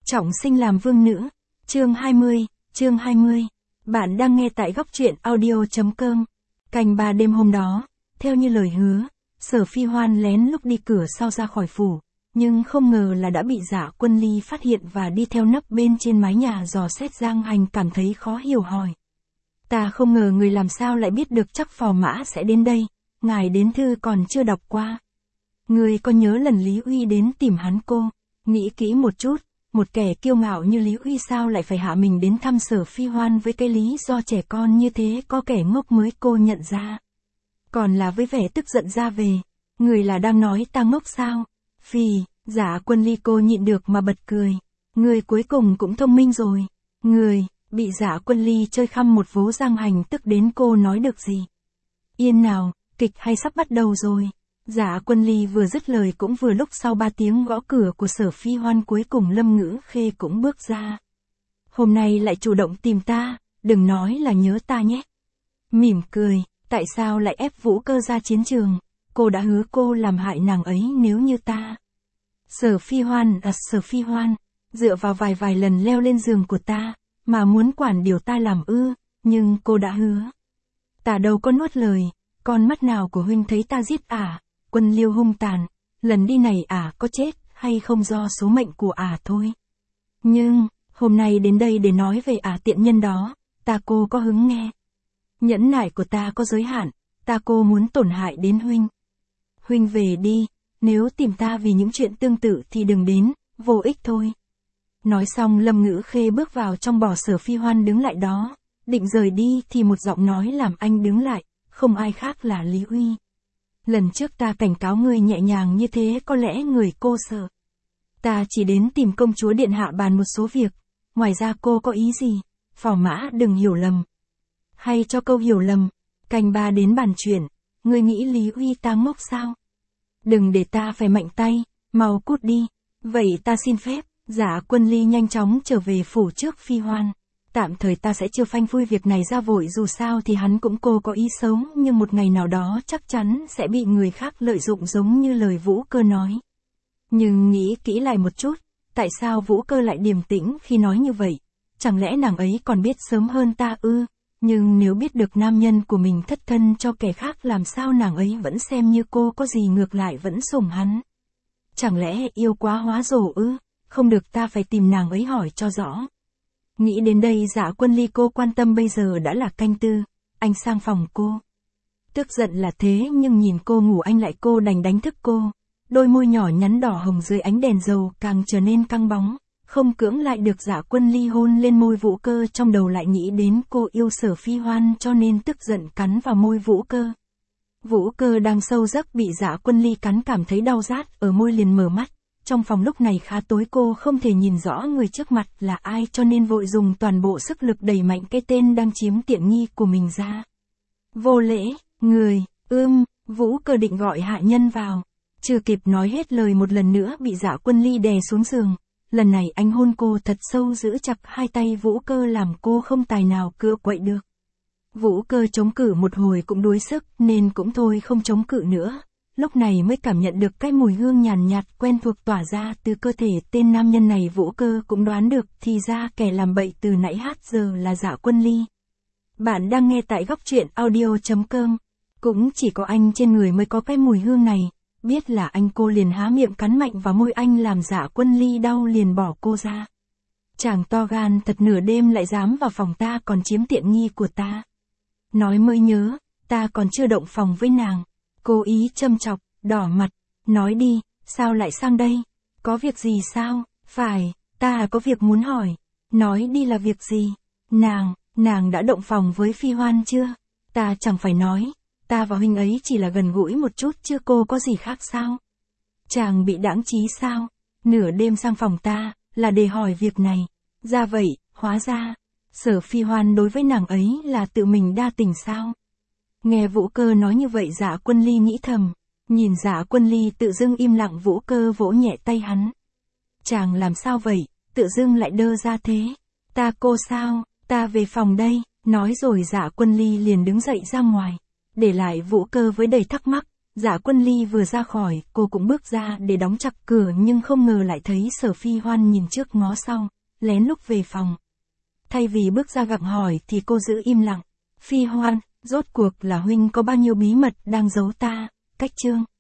Trọng sinh làm vương nữ. Chương 20. Bạn đang nghe tại góc truyện audio.com. Canh 3 đêm hôm đó, theo như lời hứa, Sở Phi Hoan lén lúc đi cửa sau ra khỏi phủ, nhưng không ngờ là đã bị Dạ Quân Ly phát hiện và đi theo nấp bên trên mái nhà dò xét. Giang Hành cảm thấy khó hiểu hỏi. Ta không ngờ người làm sao lại biết được chắc phò mã sẽ đến đây, ngài đến thư còn chưa đọc qua. Người có nhớ lần Lý Uy đến tìm hắn cô, nghĩ kỹ một chút. Một kẻ kiêu ngạo như Lý Uy sao lại phải hạ mình đến thăm Sở Phi Hoan với cái lý do trẻ con như thế? Có kẻ ngốc mới cô nhận ra. Còn là với vẻ tức giận ra về. Người là đang nói ta ngốc sao? Phì, Dạ Quân Ly cô nhịn được mà bật cười. Người cuối cùng cũng thông minh rồi. Người, bị Dạ Quân Ly chơi khăm một vố. Giang Hành tức đến cô nói được gì. Yên nào, kịch hay sắp bắt đầu rồi. Dạ Quân Ly vừa dứt lời cũng vừa lúc sau 3 tiếng gõ cửa của Sở Phi Hoan cuối cùng Lâm Ngữ Khê cũng bước ra. Hôm nay lại chủ động tìm ta, đừng nói là nhớ ta nhé. Mỉm cười, tại sao lại ép Vũ Cơ ra chiến trường, cô đã hứa cô làm hại nàng ấy nếu như ta. Sở Phi Hoan, dựa vào vài lần leo lên giường của ta, mà muốn quản điều ta làm ư, nhưng cô đã hứa. Ta đâu có nuốt lời, con mắt nào của huynh thấy ta giết ả. Quân Liêu hung tàn, lần đi này ả có chết hay không do số mệnh của ả thôi. Nhưng, hôm nay đến đây để nói về ả tiện nhân đó, ta cô có hứng nghe. Nhẫn nại của ta có giới hạn, ta cô muốn tổn hại đến huynh. Huynh về đi, nếu tìm ta vì những chuyện tương tự thì đừng đến, vô ích thôi. Nói xong Lâm Ngữ Khê bước vào trong, bỏ Sở Phi Hoan đứng lại đó, định rời đi thì một giọng nói làm anh đứng lại, không ai khác là Lý Uy. Lần trước ta cảnh cáo ngươi nhẹ nhàng như thế có lẽ người cô sợ. Ta chỉ đến tìm công chúa điện hạ bàn một số việc, ngoài ra cô có ý gì? Phò mã đừng hiểu lầm. Hay cho câu hiểu lầm, canh 3 đến bàn chuyện, ngươi nghĩ Lý Uy ta ngốc sao? Đừng để ta phải mạnh tay, mau cút đi. Vậy ta xin phép. Dạ Quân Ly nhanh chóng trở về phủ trước Phi Hoan. Tạm thời ta sẽ chưa phanh phui việc này ra vội, dù sao thì hắn cũng cô có ý xấu, nhưng một ngày nào đó chắc chắn sẽ bị người khác lợi dụng giống như lời Vũ Cơ nói. Nhưng nghĩ kỹ lại một chút, tại sao Vũ Cơ lại điềm tĩnh khi nói như vậy? Chẳng lẽ nàng ấy còn biết sớm hơn ta ư? Nhưng nếu biết được nam nhân của mình thất thân cho kẻ khác, làm sao nàng ấy vẫn xem như cô có gì, ngược lại vẫn sủng hắn? Chẳng lẽ yêu quá hóa rồ ư? Không được, ta phải tìm nàng ấy hỏi cho rõ. Nghĩ đến đây Dạ Quân Ly cô quan tâm bây giờ đã là canh 4, anh sang phòng cô. Tức giận là thế nhưng nhìn cô ngủ anh lại cô đành đánh thức cô. Đôi môi nhỏ nhắn đỏ hồng dưới ánh đèn dầu càng trở nên căng bóng, không cưỡng lại được Dạ Quân Ly hôn lên môi Vũ Cơ, trong đầu lại nghĩ đến cô yêu Sở Phi Hoan cho nên tức giận cắn vào môi Vũ Cơ. Vũ Cơ đang sâu giấc bị Dạ Quân Ly cắn cảm thấy đau rát ở môi liền mở mắt. Trong phòng lúc này khá tối, cô không thể nhìn rõ người trước mặt là ai cho nên vội dùng toàn bộ sức lực đẩy mạnh cái tên đang chiếm tiện nghi của mình ra. Vô lễ, người, Vũ Cơ định gọi hạ nhân vào. Chưa kịp nói hết lời một lần nữa bị Dạ Quân Ly đè xuống giường. Lần này anh hôn cô thật sâu, giữ chặt hai tay Vũ Cơ làm cô không tài nào cựa quậy được. Vũ Cơ chống cự một hồi cũng đuối sức nên cũng thôi không chống cự nữa. Lúc này mới cảm nhận được cái mùi hương nhàn nhạt quen thuộc tỏa ra từ cơ thể tên nam nhân này. Vũ Cơ cũng đoán được thì ra kẻ làm bậy từ nãy hát giờ là Dạ Quân Ly. Bạn đang nghe tại góc truyện audio.com. Cũng chỉ có anh trên người mới có cái mùi hương này. Biết là anh, cô liền há miệng cắn mạnh vào môi anh làm Dạ Quân Ly đau liền bỏ cô ra. Chàng to gan thật, nửa đêm lại dám vào phòng ta còn chiếm tiện nghi của ta. Nói mới nhớ, ta còn chưa động phòng với nàng. Cô ý châm chọc, đỏ mặt, nói đi, sao lại sang đây? Có việc gì sao? Phải, ta có việc muốn hỏi. Nói đi, là việc gì? Nàng đã động phòng với Phi Hoan chưa? Ta chẳng phải nói, ta và huynh ấy chỉ là gần gũi một chút chứ cô có gì khác sao? Chàng bị đãng trí sao? Nửa đêm sang phòng ta, là để hỏi việc này. Ra vậy, hóa ra, Sở Phi Hoan đối với nàng ấy là tự mình đa tình sao? Nghe Vũ Cơ nói như vậy Dạ Quân Ly nghĩ thầm, nhìn Dạ Quân Ly tự dưng im lặng, Vũ Cơ vỗ nhẹ tay hắn. Chàng làm sao vậy, tự dưng lại đơ ra thế? Ta cô sao, ta về phòng đây. Nói rồi Dạ Quân Ly liền đứng dậy ra ngoài, để lại Vũ Cơ với đầy thắc mắc. Dạ Quân Ly vừa ra khỏi, cô cũng bước ra để đóng chặt cửa nhưng không ngờ lại thấy Sở Phi Hoan nhìn trước ngó sau, lén lút về phòng. Thay vì bước ra gặng hỏi thì cô giữ im lặng. Phi Hoan, rốt cuộc là huynh có bao nhiêu bí mật đang giấu ta, Cách Chương.